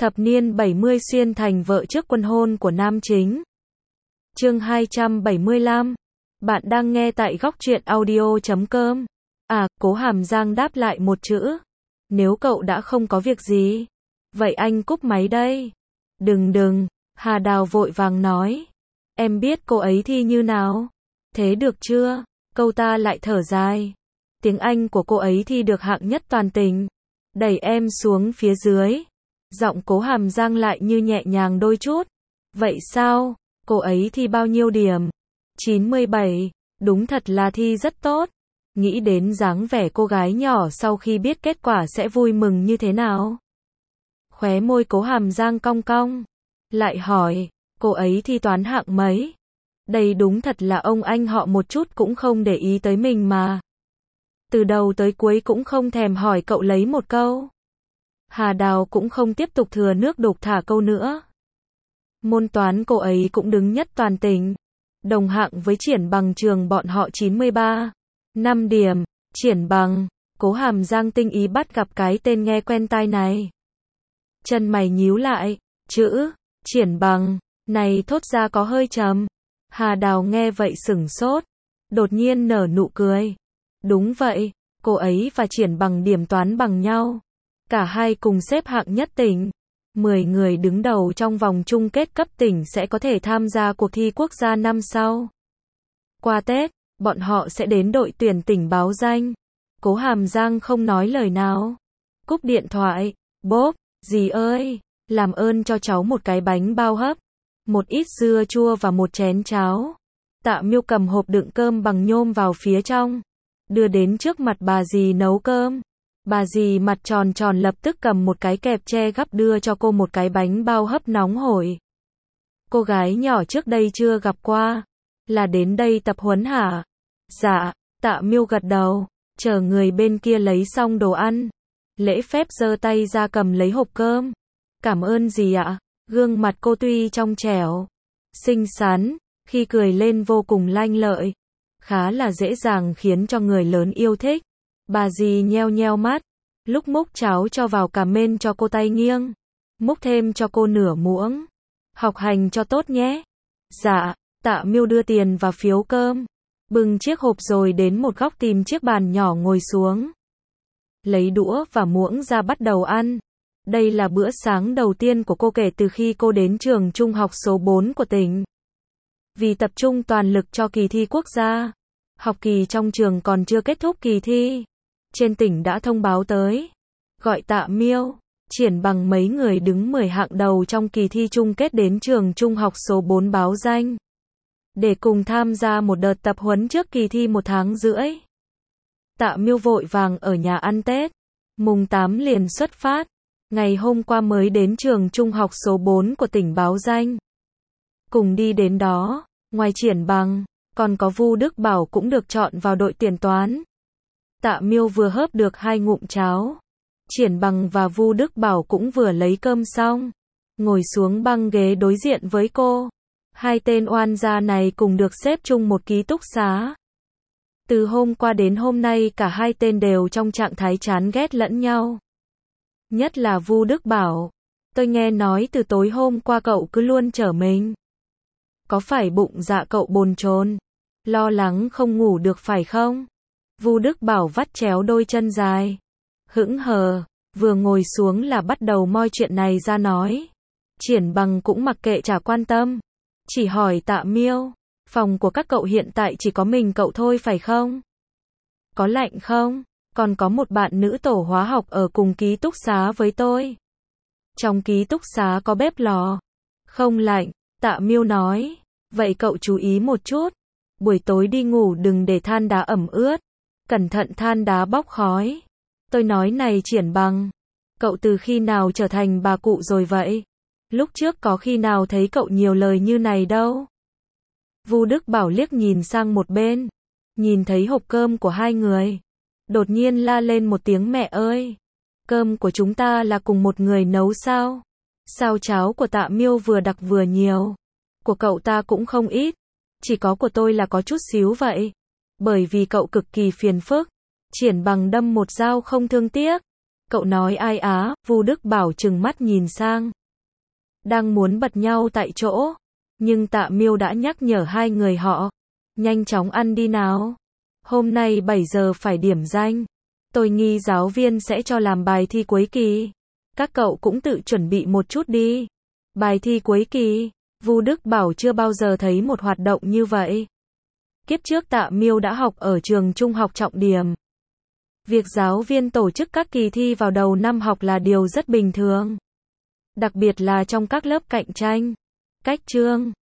Thập niên 70 xuyên thành vợ trước quân hôn của nam chính. Chương 275. Bạn đang nghe tại góc truyện audio.com. À, Cố Hàm Giang đáp lại một chữ. Nếu cậu đã không có việc gì, vậy anh cúp máy đây. Đừng, Hà Đào vội vàng nói. Em biết cô ấy thi như nào. Thế được chưa? Câu ta lại thở dài. Tiếng Anh của cô ấy thi được hạng nhất toàn tỉnh. Đẩy em xuống phía dưới. Giọng Cố Hàm Giang lại như nhẹ nhàng đôi chút. Vậy sao? Cô ấy thi bao nhiêu điểm? 97. Đúng thật là thi rất tốt. Nghĩ đến dáng vẻ cô gái nhỏ sau khi biết kết quả sẽ vui mừng như thế nào. Khóe môi Cố Hàm Giang cong cong. Lại hỏi, cô ấy thi toán hạng mấy? Đây đúng thật là ông anh họ một chút cũng không để ý tới mình mà. Từ đầu tới cuối cũng không thèm hỏi cậu lấy một câu. Hà Đào cũng không tiếp tục thừa nước đục thả câu nữa. Môn toán cô ấy cũng đứng nhất toàn tỉnh. Đồng hạng với Triển Bằng trường bọn họ 93. 5 điểm. Triển Bằng. Cố Hàm Giang tinh ý bắt gặp cái tên nghe quen tai này. Chân mày nhíu lại. Chữ Triển Bằng này thốt ra có hơi trầm. Hà Đào nghe vậy sửng sốt. Đột nhiên nở nụ cười. Đúng vậy, cô ấy và Triển Bằng điểm toán bằng nhau. Cả hai cùng xếp hạng nhất tỉnh. 10 người đứng đầu trong vòng chung kết cấp tỉnh sẽ có thể tham gia cuộc thi quốc gia năm sau. Qua Tết, bọn họ sẽ đến đội tuyển tỉnh báo danh. Cố Hàm Giang không nói lời nào. Cúp điện thoại. Bốp, dì ơi, làm ơn cho cháu một cái bánh bao hấp, một ít dưa chua và một chén cháo. Tạ Miêu cầm hộp đựng cơm bằng nhôm vào phía trong, đưa đến trước mặt bà dì nấu cơm. Bà dì mặt tròn tròn lập tức cầm một cái kẹp tre gắp đưa cho cô một cái bánh bao hấp nóng hổi. Cô gái nhỏ trước đây chưa gặp qua. Là đến đây tập huấn hả? Dạ, Tạ Miêu gật đầu, chờ người bên kia lấy xong đồ ăn. Lễ phép giơ tay ra cầm lấy hộp cơm. Cảm ơn dì ạ. Gương mặt cô tuy trong trẻo, xinh xắn, khi cười lên vô cùng lanh lợi. Khá là dễ dàng khiến cho người lớn yêu thích. Bà dì nheo nheo mắt, lúc múc cháo cho vào cà mên cho cô tay nghiêng, múc thêm cho cô nửa muỗng. Học hành cho tốt nhé. Dạ, Tạ Miêu đưa tiền và phiếu cơm, bưng chiếc hộp rồi đến một góc tìm chiếc bàn nhỏ ngồi xuống. Lấy đũa và muỗng ra bắt đầu ăn. Đây là bữa sáng đầu tiên của cô kể từ khi cô đến trường trung học số 4 của tỉnh. Vì tập trung toàn lực cho kỳ thi quốc gia, học kỳ trong trường còn chưa kết thúc kỳ thi. Trên tỉnh đã thông báo tới, gọi Tạ Miêu, Triển Bằng mấy người đứng 10 hạng đầu trong kỳ thi chung kết đến trường trung học số 4 báo danh. Để cùng tham gia một đợt tập huấn trước kỳ thi 1 tháng rưỡi. Tạ Miêu vội vàng ở nhà ăn Tết. Mùng 8 liền xuất phát. Ngày hôm qua mới đến trường trung học số 4 của tỉnh báo danh. Cùng đi đến đó, ngoài Triển Bằng, còn có Vu Đức Bảo cũng được chọn vào đội tuyển toán. Tạ Miêu vừa hớp được 2 ngụm cháo. Triển Bằng và Vu Đức Bảo cũng vừa lấy cơm xong, ngồi xuống băng ghế đối diện với cô. Hai tên oan gia này cùng được xếp chung một ký túc xá. Từ hôm qua đến hôm nay cả hai tên đều trong trạng thái chán ghét lẫn nhau. Nhất là Vu Đức Bảo. Tôi nghe nói từ tối hôm qua cậu cứ luôn chở mình. Có phải bụng dạ cậu bồn chồn, lo lắng không ngủ được phải không? Vu Đức Bảo vắt chéo đôi chân dài, hững hờ, vừa ngồi xuống là bắt đầu moi chuyện này ra nói. Triển Bằng cũng mặc kệ chả quan tâm, chỉ hỏi Tạ Miêu, phòng của các cậu hiện tại chỉ có mình cậu thôi phải không? Có lạnh không? Còn có một bạn nữ tổ hóa học ở cùng ký túc xá với tôi. Trong ký túc xá có bếp lò. Không lạnh, Tạ Miêu nói. Vậy cậu chú ý một chút. Buổi tối đi ngủ đừng để than đá ẩm ướt. Cẩn thận than đá bốc khói. Tôi nói này Triển Bằng, cậu từ khi nào trở thành bà cụ rồi vậy? Lúc trước có khi nào thấy cậu nhiều lời như này đâu. Vu Đức Bảo liếc nhìn sang một bên, nhìn thấy hộp cơm của hai người, đột nhiên la lên một tiếng mẹ ơi. Cơm của chúng ta là cùng một người nấu sao? Sao cháo của Tạ Miêu vừa đặc vừa nhiều, của cậu ta cũng không ít, chỉ có của tôi là có chút xíu vậy. Bởi vì cậu cực kỳ phiền phức. Triển Bằng đâm một dao không thương tiếc. Cậu nói ai á? Vu Đức Bảo trừng mắt nhìn sang. Đang muốn bật nhau tại chỗ. Nhưng Tạ Miêu đã nhắc nhở hai người họ. Nhanh chóng ăn đi nào. Hôm nay 7 giờ phải điểm danh. Tôi nghi giáo viên sẽ cho làm bài thi cuối kỳ. Các cậu cũng tự chuẩn bị một chút đi. Bài thi cuối kỳ. Vu Đức Bảo chưa bao giờ thấy một hoạt động như vậy. Kiếp trước Tạ Miêu đã học ở trường trung học trọng điểm. Việc giáo viên tổ chức các kỳ thi vào đầu năm học là điều rất bình thường. Đặc biệt là trong các lớp cạnh tranh. Cách chương